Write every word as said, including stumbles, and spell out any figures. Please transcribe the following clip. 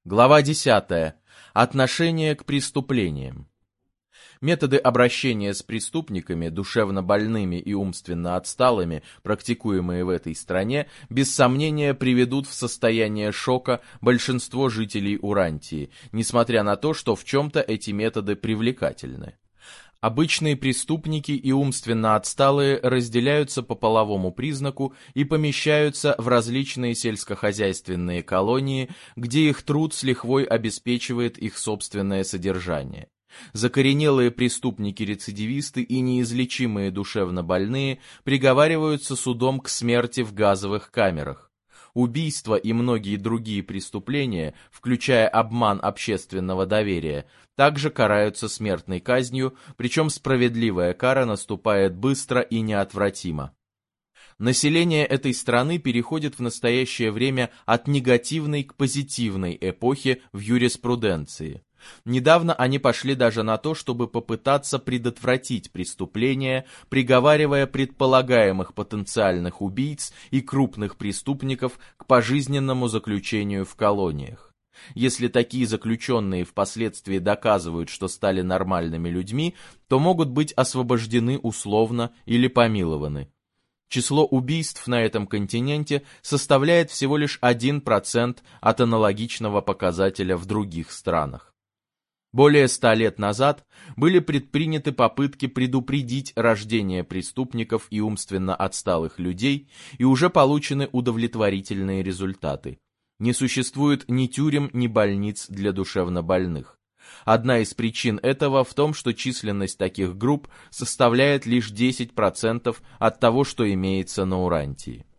Глава десятая. Отношение к преступлениям. Методы обращения с преступниками, душевно больными и умственно отсталыми, практикуемые в этой стране, без сомнения приведут в состояние шока большинство жителей Урантии, несмотря на то, что в чем-то эти методы привлекательны. Обычные преступники и умственно отсталые разделяются по половому признаку и помещаются в различные сельскохозяйственные колонии, где их труд с лихвой обеспечивает их собственное содержание. Закоренелые преступники-рецидивисты и неизлечимые душевнобольные приговариваются судом к смерти в газовых камерах. Убийства и многие другие преступления, включая обман общественного доверия, также караются смертной казнью, причем справедливая кара наступает быстро и неотвратимо. Население этой страны переходит в настоящее время от негативной к позитивной эпохе в юриспруденции. Недавно они пошли даже на то, чтобы попытаться предотвратить преступления, приговаривая предполагаемых потенциальных убийц и крупных преступников к пожизненному заключению в колониях. Если такие заключенные впоследствии доказывают, что стали нормальными людьми, то могут быть освобождены условно или помилованы. Число убийств на этом континенте составляет всего лишь один процент от аналогичного показателя в других странах. Более ста лет назад были предприняты попытки предупредить рождение преступников и умственно отсталых людей, и уже получены удовлетворительные результаты. Не существует ни тюрем, ни больниц для душевнобольных. Одна из причин этого в том, что численность таких групп составляет лишь десять процентов от того, что имеется на Урантии.